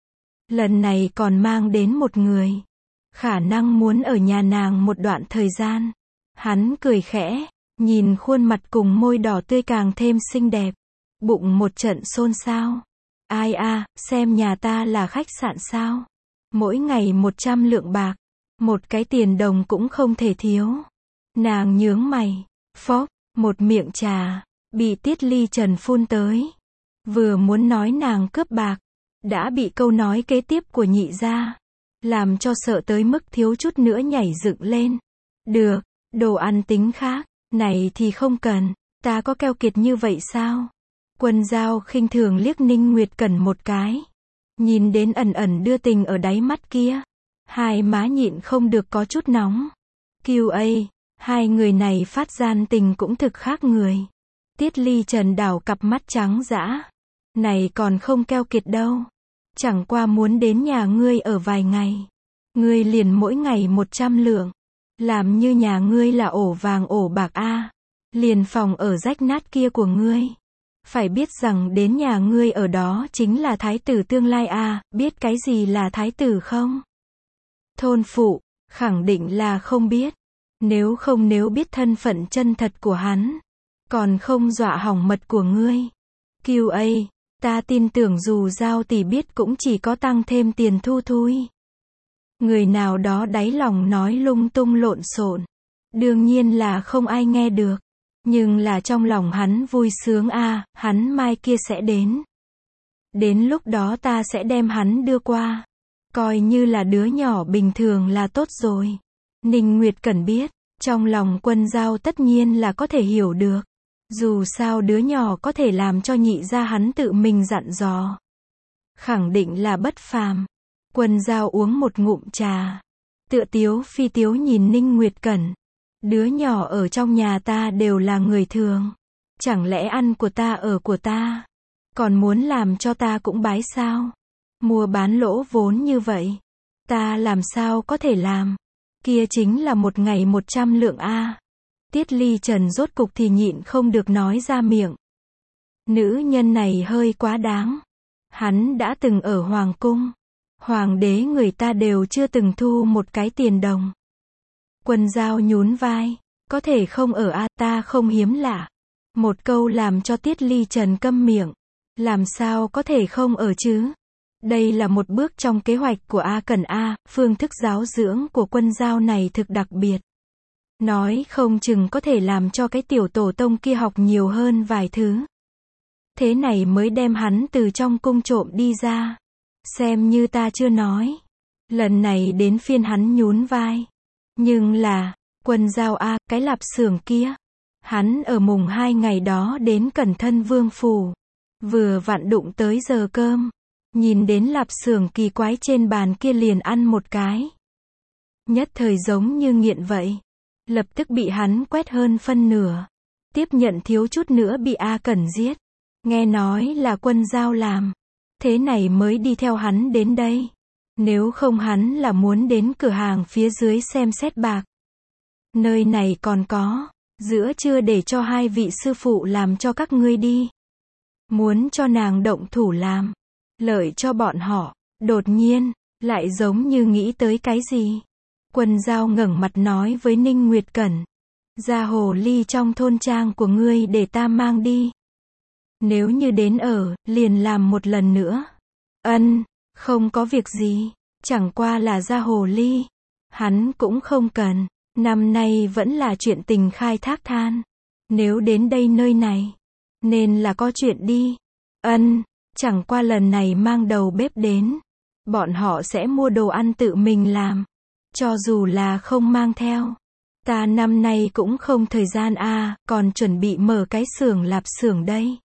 Lần này còn mang đến một người. Khả năng muốn ở nhà nàng một đoạn thời gian. Hắn cười khẽ, nhìn khuôn mặt cùng môi đỏ tươi càng thêm xinh đẹp. Bụng một trận xôn xao. Ai a, xem nhà ta là khách sạn sao? Mỗi ngày 100 lượng bạc. Một cái tiền đồng cũng không thể thiếu. Nàng nhướng mày. Phốc, một miệng trà. Bị Tiết Ly Trần phun tới. Vừa muốn nói nàng cướp bạc. Đã bị câu nói kế tiếp của nhị gia. Làm cho sợ tới mức thiếu chút nữa nhảy dựng lên. Được, đồ ăn tính khác. Này thì không cần. Ta có keo kiệt như vậy sao? Quân Dao khinh thường liếc Ninh Nguyệt Cẩn một cái. Nhìn đến ẩn ẩn đưa tình ở đáy mắt kia. Hai má nhịn không được có chút nóng. QA, hai người này phát gian tình cũng thực khác người. Tiết Ly Trần đảo cặp mắt trắng dã. Này còn không keo kiệt đâu. Chẳng qua muốn đến nhà ngươi ở vài ngày. Ngươi liền mỗi ngày 100 lượng. Làm như nhà ngươi là ổ vàng ổ bạc a. Liền phòng ở rách nát kia của ngươi. Phải biết rằng đến nhà ngươi ở đó chính là thái tử tương lai a, biết cái gì là thái tử không? Thôn phụ, khẳng định là không biết. Nếu biết thân phận chân thật của hắn, còn không dọa hỏng mật của ngươi. QA, ta tin tưởng dù Giao tỷ biết cũng chỉ có tăng thêm tiền thu thôi. Người nào đó đáy lòng nói lung tung lộn xộn. Đương nhiên là không ai nghe được. Nhưng là trong lòng hắn vui sướng a, hắn mai kia sẽ đến. Đến lúc đó ta sẽ đem hắn đưa qua. Coi như là đứa nhỏ bình thường là tốt rồi. Ninh Nguyệt Cẩn biết, trong lòng Quân Dao tất nhiên là có thể hiểu được. Dù sao đứa nhỏ có thể làm cho nhị gia hắn tự mình dặn dò. Khẳng định là bất phàm. Quân Dao uống một ngụm trà. Tựa tiếu phi tiếu nhìn Ninh Nguyệt Cẩn. Đứa nhỏ ở trong nhà ta đều là người thường. Chẳng lẽ ăn của ta ở của ta? Còn muốn làm cho ta cũng bái sao? Mua bán lỗ vốn như vậy. Ta làm sao có thể làm? Kia chính là một ngày 100 lượng a. Tiết Ly Trần rốt cục thì nhịn không được nói ra miệng. Nữ nhân này hơi quá đáng. Hắn đã từng ở Hoàng cung. Hoàng đế người ta đều chưa từng thu một cái tiền đồng. Quân Dao nhún vai. Có thể không ở a, ta không hiếm lạ. Một câu làm cho Tiết Ly Trần câm miệng. Làm sao có thể không ở chứ? Đây là một bước trong kế hoạch của A Cẩn A, phương thức giáo dưỡng của Quân Dao này thực đặc biệt. Nói không chừng có thể làm cho cái tiểu tổ tông kia học nhiều hơn vài thứ. Thế này mới đem hắn từ trong cung trộm đi ra. Xem như ta chưa nói. Lần này đến phiên hắn nhún vai. Nhưng là, Quân Dao A, cái lạp xưởng kia. Hắn ở mùng 2 ngày đó đến Cẩn Thân Vương phủ. Vừa vặn đụng tới giờ cơm. Nhìn đến lạp xưởng kỳ quái trên bàn kia liền ăn một cái. Nhất thời giống như nghiện vậy. Lập tức bị hắn quét hơn phân nửa. Tiếp nhận thiếu chút nữa bị A Cẩn giết. Nghe nói là Quân Dao làm. Thế này mới đi theo hắn đến đây. Nếu không hắn là muốn đến cửa hàng phía dưới xem xét bạc. Nơi này còn có. Giữa trưa để cho hai vị sư phụ làm cho các ngươi đi. Muốn cho nàng động thủ làm. Lợi cho bọn họ. Đột nhiên, lại giống như nghĩ tới cái gì. Quân Dao ngẩng mặt nói với Ninh Nguyệt Cẩn. Ra hồ ly trong thôn trang của ngươi để ta mang đi. Nếu như đến ở, liền làm một lần nữa. Ân, không có việc gì, chẳng qua là ra hồ ly. Hắn cũng không cần, năm nay vẫn là chuyện tình khai thác than. Nếu đến đây nơi này, nên là có chuyện đi. Ân, chẳng qua lần này mang đầu bếp đến. Bọn họ sẽ mua đồ ăn tự mình làm. Cho dù là không mang theo. Ta năm nay cũng không thời gian còn chuẩn bị mở cái xưởng lạp xưởng đây.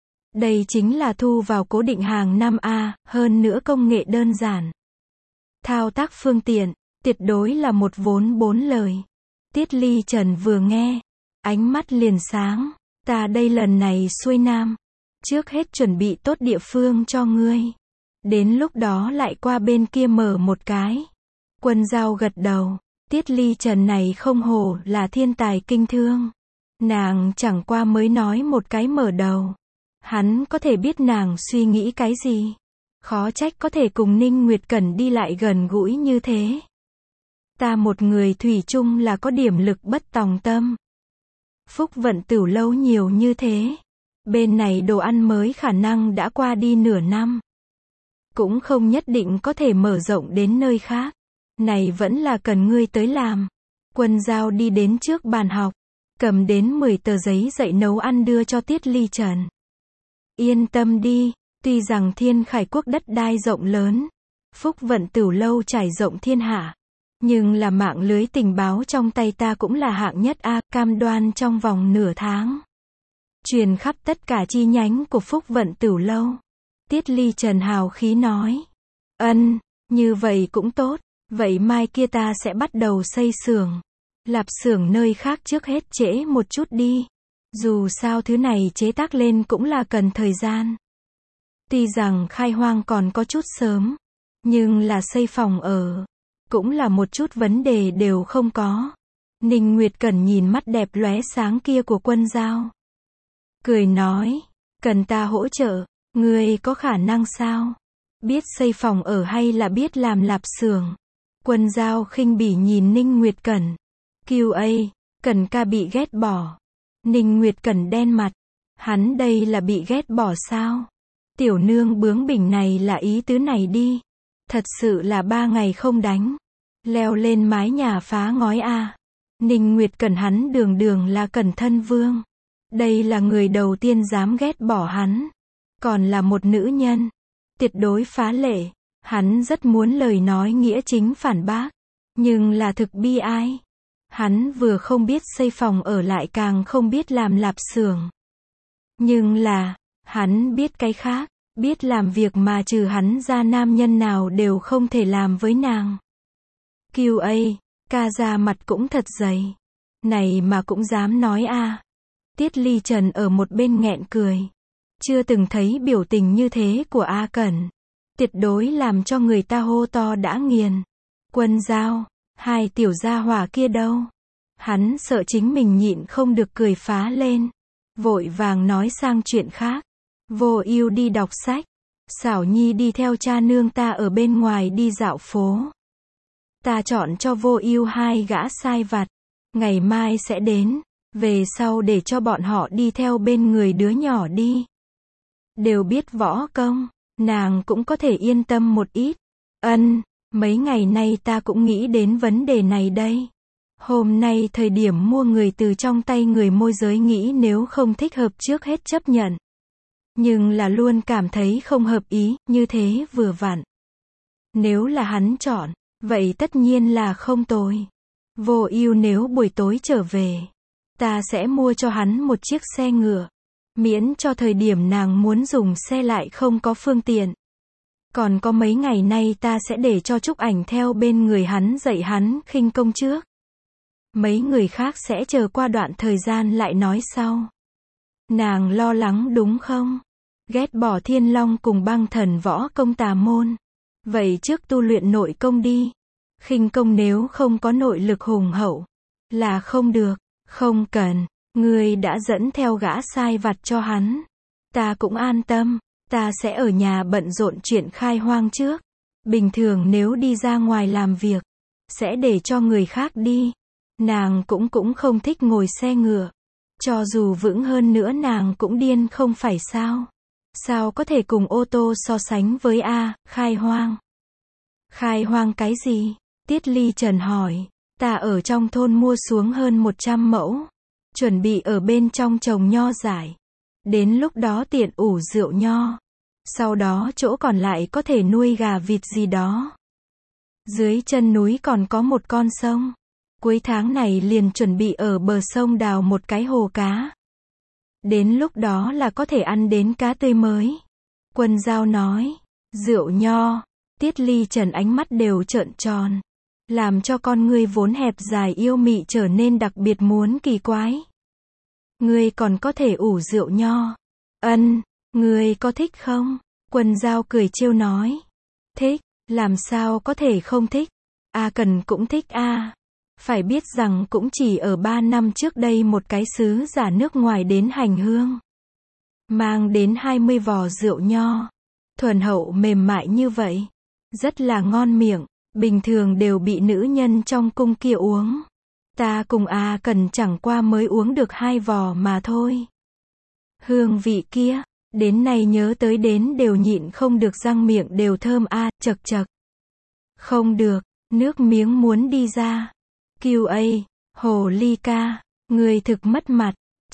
Đây chính là thu vào cố định hàng năm hơn nữa công nghệ đơn giản. Thao tác phương tiện, tuyệt đối là một vốn 4 lời. Tiết Ly Trần vừa nghe, ánh mắt liền sáng. Ta đây lần này xuôi nam. Trước hết chuẩn bị tốt địa phương cho ngươi. Đến lúc đó lại qua bên kia mở một cái. Quân Giao gật đầu. Tiết Ly Trần này không hổ là thiên tài kinh thương. Nàng chẳng qua mới nói một cái mở đầu. Hắn có thể biết nàng suy nghĩ cái gì. Khó trách có thể cùng Ninh Nguyệt Cẩn đi lại gần gũi như thế. Ta một người thủy chung là có điểm lực bất tòng tâm. Phúc Vận Tửu lâu nhiều như thế. Bên này đồ ăn mới khả năng đã qua đi nửa năm. Cũng không nhất định có thể mở rộng đến nơi khác. Này vẫn là cần ngươi tới làm. Quân Giao đi đến trước bàn học. Cầm đến 10 tờ giấy dạy nấu ăn đưa cho Tiết Ly Trần. Yên tâm đi. Tuy rằng Thiên Khải Quốc đất đai rộng lớn. Phúc Vận Tửu lâu trải rộng thiên hạ. Nhưng là mạng lưới tình báo trong tay ta cũng là hạng nhất cam đoan trong vòng nửa tháng. Truyền khắp tất cả chi nhánh của Phúc Vận Tửu lâu. Tiết Ly Trần hào khí nói. Ân, như vậy cũng tốt. Vậy mai kia ta sẽ bắt đầu xây xưởng. Lạp xưởng nơi khác trước hết trễ một chút đi. Dù sao thứ này chế tác lên cũng là cần thời gian. Tuy rằng khai hoang còn có chút sớm. Nhưng là xây phòng ở. Cũng là một chút vấn đề đều không có. Ninh Nguyệt Cẩn nhìn mắt đẹp lóe sáng kia của Quân Giao. Cười nói. Cần ta hỗ trợ. Ngươi có khả năng sao? Biết xây phòng ở hay là biết làm lạp xưởng? Quân Giao khinh bỉ nhìn Ninh Nguyệt Cẩn. QA, Cẩn ca bị ghét bỏ. Ninh Nguyệt Cẩn đen mặt. Hắn đây là bị ghét bỏ sao? Tiểu nương bướng bỉnh này là ý tứ này đi. Thật sự là 3 ngày không đánh. Leo lên mái nhà phá ngói Ninh Nguyệt Cẩn hắn đường đường là Cẩn thân vương. Đây là người đầu tiên dám ghét bỏ hắn. Còn là một nữ nhân. Tuyệt đối phá lệ. Hắn rất muốn lời nói nghĩa chính phản bác. Nhưng là thực bi ai. Hắn vừa không biết xây phòng ở lại càng không biết làm lạp xưởng. Nhưng là, hắn biết cái khác. Biết làm việc mà trừ hắn ra nam nhân nào đều không thể làm với nàng. QA, ca ra mặt cũng thật dày. Này mà cũng dám nói Tiết Ly Trần ở một bên nghẹn cười. Chưa từng thấy biểu tình như thế của Cẩn. Tuyệt đối làm cho người ta hô to đã nghiền. Quân Giao, hai tiểu gia hỏa kia đâu? Hắn sợ chính mình nhịn không được cười phá lên. Vội vàng nói sang chuyện khác. Vô Ưu đi đọc sách. Xảo Nhi đi theo cha nương ta ở bên ngoài đi dạo phố. Ta chọn cho Vô Ưu 2 gã sai vặt. Ngày mai sẽ đến. Về sau để cho bọn họ đi theo bên người đứa nhỏ đi. Đều biết võ công. Nàng cũng có thể yên tâm một ít. Ân, mấy ngày nay ta cũng nghĩ đến vấn đề này đây. Hôm nay thời điểm mua người từ trong tay người môi giới nghĩ nếu không thích hợp trước hết chấp nhận. Nhưng là luôn cảm thấy không hợp ý, như thế vừa vặn. Nếu là hắn chọn, vậy tất nhiên là không tồi. Vô Ưu nếu buổi tối trở về, ta sẽ mua cho hắn một chiếc xe ngựa. Miễn cho thời điểm nàng muốn dùng xe lại không có phương tiện. Còn có mấy ngày nay ta sẽ để cho Trúc Ảnh theo bên người hắn dạy hắn khinh công trước. Mấy người khác sẽ chờ qua đoạn thời gian lại nói sau. Nàng lo lắng đúng không? Ghét bỏ Thiên Long cùng Băng Thần võ công tà môn. Vậy trước tu luyện nội công đi. Khinh công nếu không có nội lực hùng hậu là không được. Không cần. Ngươi đã dẫn theo gã sai vặt cho hắn. Ta cũng an tâm. Ta sẽ ở nhà bận rộn chuyện khai hoang trước. Bình thường nếu đi ra ngoài làm việc, sẽ để cho người khác đi. Nàng cũng không thích ngồi xe ngựa. Cho dù vững hơn nữa nàng cũng điên không phải sao? Sao có thể cùng ô tô so sánh với khai hoang? Khai hoang cái gì? Tiết Ly Trần hỏi. Ta ở trong thôn mua xuống hơn 100 mẫu. Chuẩn bị ở bên trong trồng nho dại. Đến lúc đó tiện ủ rượu nho. Sau đó chỗ còn lại có thể nuôi gà vịt gì đó. Dưới chân núi còn có một con sông. Cuối tháng này liền chuẩn bị ở bờ sông đào một cái hồ cá. Đến lúc đó là có thể ăn đến cá tươi mới. Quân Giao nói. Rượu nho. Tiết Ly Trần ánh mắt đều trợn tròn. Làm cho con ngươi vốn hẹp dài yêu mị trở nên đặc biệt muốn kỳ quái. Ngươi còn có thể ủ rượu nho. Ân, ngươi có thích không? Quân Giao cười trêu nói. Thích, làm sao có thể không thích? Cần cũng thích Phải biết rằng cũng chỉ ở 3 năm trước đây một cái sứ giả nước ngoài đến hành hương. Mang đến 20 vò rượu nho. Thuần hậu mềm mại như vậy. Rất là ngon miệng. Bình thường đều bị nữ nhân trong cung kia uống. Ta cùng Cần chẳng qua mới uống được 2 vò mà thôi. Hương vị kia, đến nay nhớ tới đến đều nhịn không được răng miệng đều thơm chậc chậc. Không được, nước miếng muốn đi ra. QA, hồ ly ca, người thực mất mặt.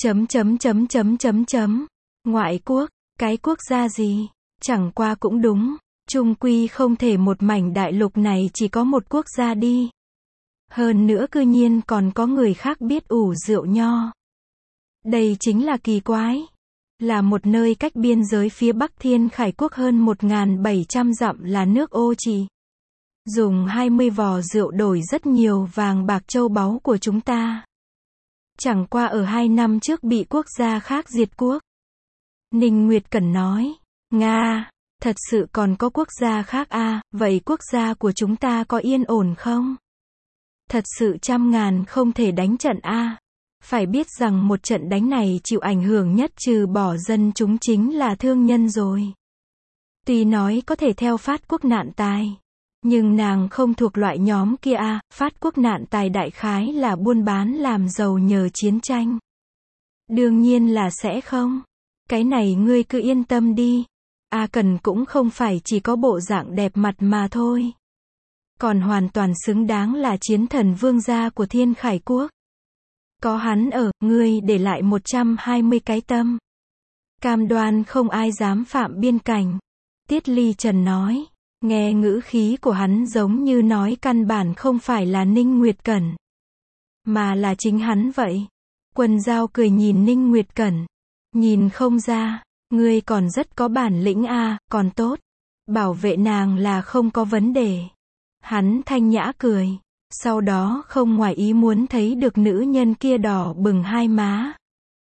Ngoại quốc, cái quốc gia gì? Chẳng qua cũng đúng. Chung quy không thể một mảnh đại lục này chỉ có một quốc gia đi. Hơn nữa cư nhiên còn có người khác biết ủ rượu nho. Đây chính là kỳ quái. Là một nơi cách biên giới phía Bắc Thiên Khải Quốc hơn 1.700 dặm là nước Ô Trì. Dùng 20 vò rượu đổi rất nhiều vàng bạc châu báu của chúng ta. Chẳng qua ở 2 năm trước bị quốc gia khác diệt quốc. Ninh Nguyệt Cẩn nói. Nga, thật sự còn có quốc gia khác vậy quốc gia của chúng ta có yên ổn không? Thật sự trăm ngàn không thể đánh trận Phải biết rằng một trận đánh này chịu ảnh hưởng nhất trừ bỏ dân chúng chính là thương nhân rồi. Tuy nói có thể theo Phát quốc nạn tài. Nhưng nàng không thuộc loại nhóm kia Phát quốc nạn tài đại khái là buôn bán làm giàu nhờ chiến tranh. Đương nhiên là sẽ không. Cái này ngươi cứ yên tâm đi. Cần cũng không phải chỉ có bộ dạng đẹp mặt mà thôi. Còn hoàn toàn xứng đáng là chiến thần vương gia của Thiên Khải Quốc. Có hắn ở, ngươi để lại 120 cái tâm. Cam đoan không ai dám phạm biên cảnh. Tiết Ly Trần nói. Nghe ngữ khí của hắn giống như nói căn bản không phải là Ninh Nguyệt Cẩn. Mà là chính hắn vậy. Quân Giao cười nhìn Ninh Nguyệt Cẩn. Nhìn không ra. Ngươi còn rất có bản lĩnh còn tốt. Bảo vệ nàng là không có vấn đề. Hắn thanh nhã cười. Sau đó không ngoài ý muốn thấy được nữ nhân kia đỏ bừng hai má.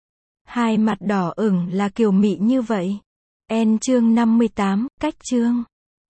Hai mặt đỏ ửng là kiều mị như vậy. Chương 58, cách chương.